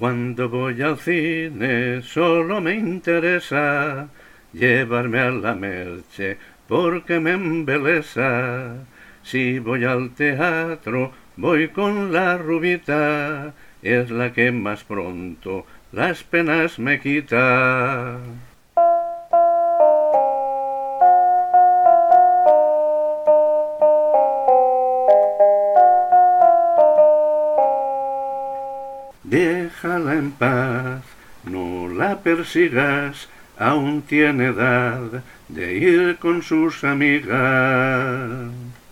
Cuando voy al cine solo me interesa llevarme a la Merche porque me embelesa. Si voy al teatro voy con la rubita, es la que más pronto las penas me quita. Déjala en paz, no la persigas, aún tiene edad de ir con sus amigas.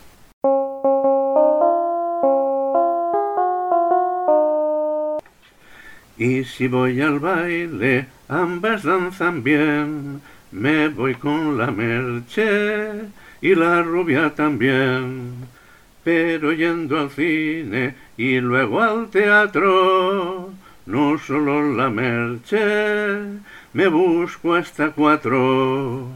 Y si voy al baile, ambas danzan bien, me voy con la Merche y la rubia también. Pero yendo al cine y luego al teatro, no solo la Merche, me busco hasta 4.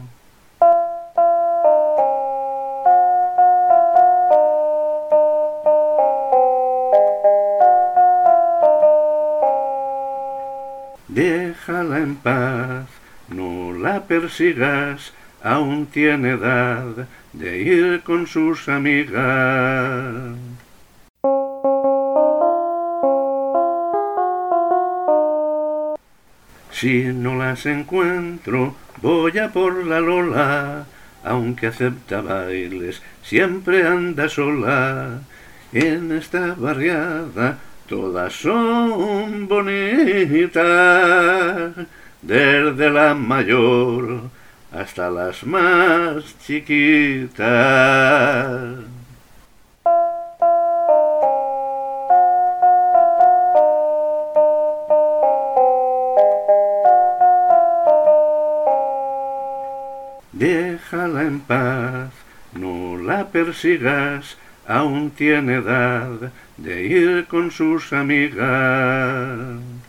Déjala en paz, no la persigas, aún tiene edad de ir con sus amigas. Si no las encuentro, voy a por la Lola, aunque acepta bailes, siempre anda sola. En esta barriada todas son bonitas, desde la mayor hasta las más chiquitas. Déjala en paz, no la persigas, aún tiene edad de ir con sus amigas.